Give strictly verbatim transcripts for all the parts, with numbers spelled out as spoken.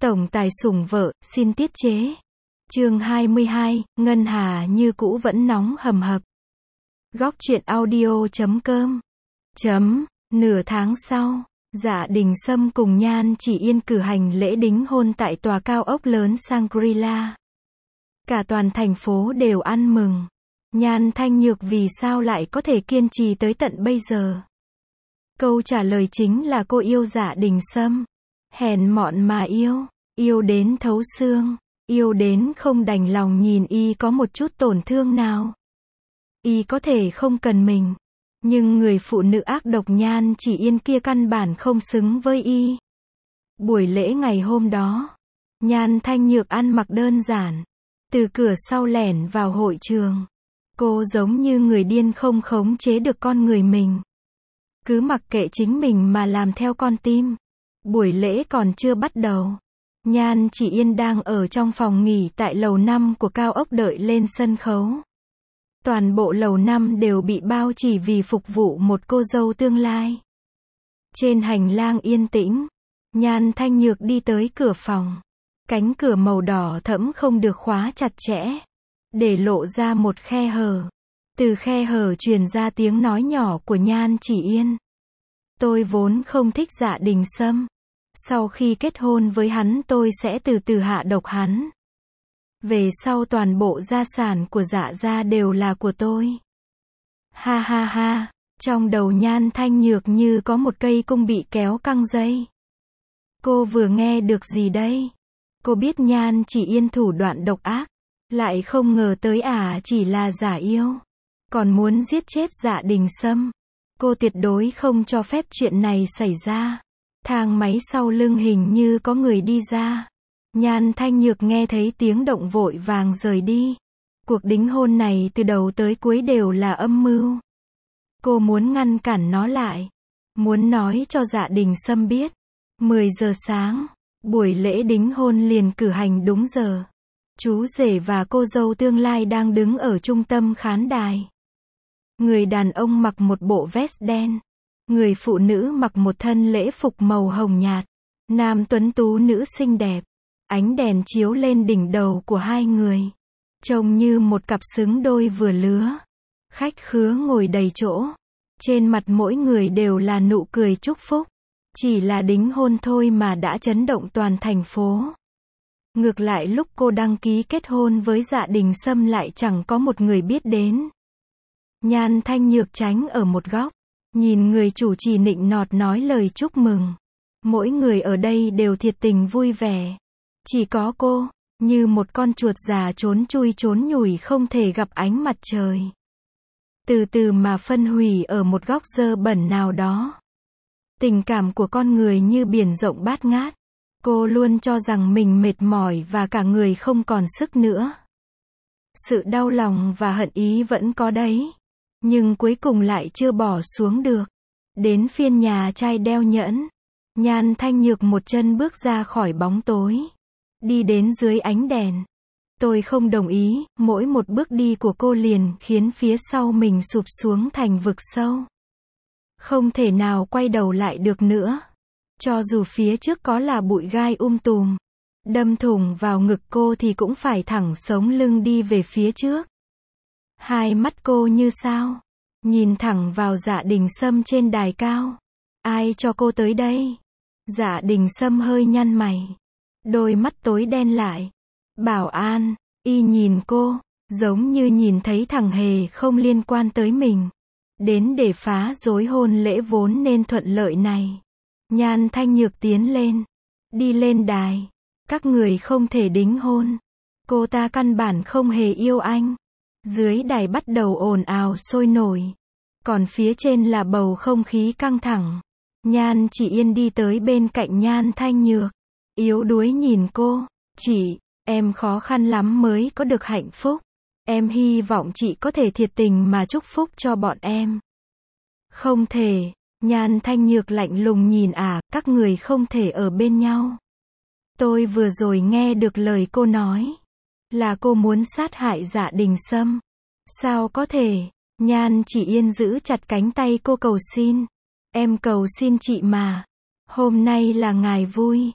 Tổng tài sủng vợ, xin tiết chế. Chương hai mươi hai, Ngân Hà như cũ vẫn nóng hầm hập. Góc truyện audio chấm com. Chấm, nửa tháng sau, Dạ Đình Sâm cùng Nhan Chỉ Yên cử hành lễ đính hôn tại tòa cao ốc lớn Shangri-La. Cả toàn thành phố đều ăn mừng. Nhan Thanh Nhược vì sao lại có thể kiên trì tới tận bây giờ? Câu trả lời chính là cô yêu Dạ Đình Sâm. Hèn mọn mà yêu, yêu đến thấu xương, yêu đến không đành lòng nhìn y có một chút tổn thương nào. Y có thể không cần mình, nhưng người phụ nữ ác độc Nhan Chỉ Yên kia căn bản không xứng với y. Buổi lễ ngày hôm đó, Nhan Thanh Nhược ăn mặc đơn giản, từ cửa sau lẻn vào hội trường. Cô giống như người điên không khống chế được con người mình. Cứ mặc kệ chính mình mà làm theo con tim. Buổi lễ còn chưa bắt đầu. Nhan Chỉ Yên đang ở trong phòng nghỉ tại lầu năm của cao ốc đợi lên sân khấu. Toàn bộ lầu năm đều bị bao chỉ vì phục vụ một cô dâu tương lai. Trên hành lang yên tĩnh, Nhan Thanh Nhược đi tới cửa phòng. Cánh cửa màu đỏ thẫm không được khóa chặt chẽ, để lộ ra một khe hở. Từ khe hở truyền ra tiếng nói nhỏ của Nhan Chỉ Yên. Tôi vốn không thích Dạ Đình Sâm. Sau khi kết hôn với hắn tôi sẽ từ từ hạ độc hắn. Về sau toàn bộ gia sản của Dạ gia đều là của tôi. Ha ha ha, trong đầu Nhan Thanh Nhược như có một cây cung bị kéo căng dây. Cô vừa nghe được gì đây? Cô biết Nhan Chỉ Yên thủ đoạn độc ác, lại không ngờ tới ả chỉ là giả yêu, còn muốn giết chết Dạ Đình Sâm. Cô tuyệt đối không cho phép chuyện này xảy ra. Thang máy sau lưng hình như có người đi ra. Nhan Thanh Nhược nghe thấy tiếng động vội vàng rời đi. Cuộc đính hôn này từ đầu tới cuối đều là âm mưu. Cô muốn ngăn cản nó lại. Muốn nói cho Dạ Đình Sâm biết. mười giờ sáng, buổi lễ đính hôn liền cử hành đúng giờ. Chú rể và cô dâu tương lai đang đứng ở trung tâm khán đài. Người đàn ông mặc một bộ vest đen. Người phụ nữ mặc một thân lễ phục màu hồng nhạt. Nam tuấn tú nữ xinh đẹp. Ánh đèn chiếu lên đỉnh đầu của hai người. Trông như một cặp xứng đôi vừa lứa. Khách khứa ngồi đầy chỗ. Trên mặt mỗi người đều là nụ cười chúc phúc. Chỉ là đính hôn thôi mà đã chấn động toàn thành phố. Ngược lại lúc cô đăng ký kết hôn với Dạ Đình Sâm lại chẳng có một người biết đến. Nhan Thanh Nhược tránh ở một góc. Nhìn người chủ trì nịnh nọt nói lời chúc mừng. Mỗi người ở đây đều thiệt tình vui vẻ. Chỉ có cô, như một con chuột già trốn chui trốn nhủi không thể gặp ánh mặt trời. Từ từ mà phân hủy ở một góc dơ bẩn nào đó. Tình cảm của con người như biển rộng bát ngát. Cô luôn cho rằng mình mệt mỏi và cả người không còn sức nữa. Sự đau lòng và hận ý vẫn có đấy. Nhưng cuối cùng lại chưa bỏ xuống được. Đến phiên nhà trai đeo nhẫn. Nhan Thanh Nhược một chân bước ra khỏi bóng tối. Đi đến dưới ánh đèn. Tôi không đồng ý, mỗi một bước đi của cô liền khiến phía sau mình sụp xuống thành vực sâu. Không thể nào quay đầu lại được nữa. Cho dù phía trước có là bụi gai um tùm, đâm thủng vào ngực cô thì cũng phải thẳng sống lưng đi về phía trước. Hai mắt cô như sao, nhìn thẳng vào Dạ Đình Sâm trên đài cao. Ai cho cô tới đây? Dạ Đình Sâm hơi nhăn mày. Đôi mắt tối đen lại. Bảo an, y nhìn cô, giống như nhìn thấy thằng hề không liên quan tới mình. Đến để phá rối hôn lễ vốn nên thuận lợi này. Nhan Thanh Nhược tiến lên. Đi lên đài. Các người không thể đính hôn. Cô ta căn bản không hề yêu anh. Dưới đài bắt đầu ồn ào sôi nổi. Còn phía trên là bầu không khí căng thẳng. Nhan Chỉ Yên đi tới bên cạnh Nhan Thanh Nhược. Yếu đuối nhìn cô. Chị, em khó khăn lắm mới có được hạnh phúc. Em hy vọng chị có thể thiệt tình mà chúc phúc cho bọn em. Không thể. Nhan Thanh Nhược lạnh lùng nhìn à, các người không thể ở bên nhau. Tôi vừa rồi nghe được lời cô nói. Là cô muốn sát hại Dạ Đình Sâm. Sao có thể? Nhan Chỉ Yên giữ chặt cánh tay cô cầu xin. Em cầu xin chị mà. Hôm nay là ngày vui.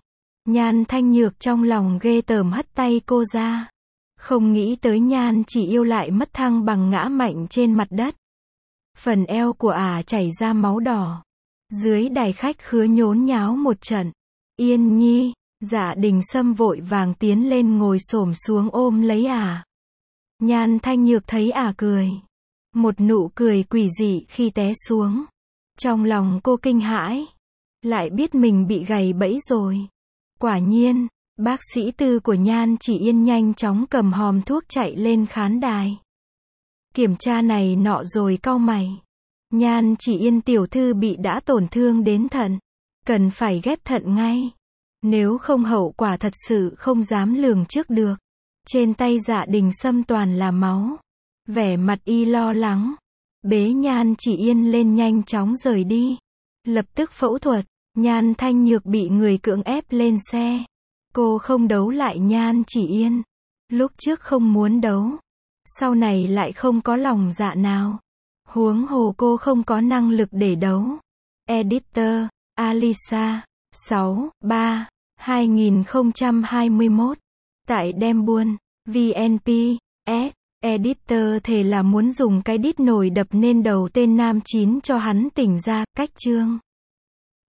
Nhan Thanh Nhược trong lòng ghê tởm hất tay cô ra. Không nghĩ tới Nhan Chỉ Yêu lại mất thăng bằng ngã mạnh trên mặt đất. Phần eo của ả chảy ra máu đỏ. Dưới đài khách khứa nhốn nháo một trận. Yên Nhi, Dạ Đình Sâm vội vàng tiến lên ngồi xổm xuống ôm lấy ả. Nhan Thanh Nhược thấy ả cười. Một nụ cười quỷ dị khi té xuống. Trong lòng cô kinh hãi. Lại biết mình bị gài bẫy rồi. Quả nhiên, bác sĩ tư của Nhan Chỉ Yên nhanh chóng cầm hòm thuốc chạy lên khán đài. Kiểm tra này nọ rồi cau mày. Nhan Chỉ Yên tiểu thư bị đã tổn thương đến thận. Cần phải ghép thận ngay. Nếu không hậu quả thật sự không dám lường trước được. Trên tay Dạ Đình Sâm toàn là máu. Vẻ mặt y lo lắng. Bế Nhan Chỉ Yên lên nhanh chóng rời đi. Lập tức phẫu thuật. Nhan Thanh Nhược bị người cưỡng ép lên xe. Cô không đấu lại Nhan Chỉ Yên. Lúc trước không muốn đấu. Sau này lại không có lòng dạ nào. Huống hồ cô không có năng lực để đấu. Editor, Alisa, sáu, ba, hai nghìn không trăm hai mươi mốt. Tại Đem Buôn, vê en pê, S. Editor thề là muốn dùng cái đít nổi đập nên đầu tên nam chín cho hắn tỉnh ra, cách chương.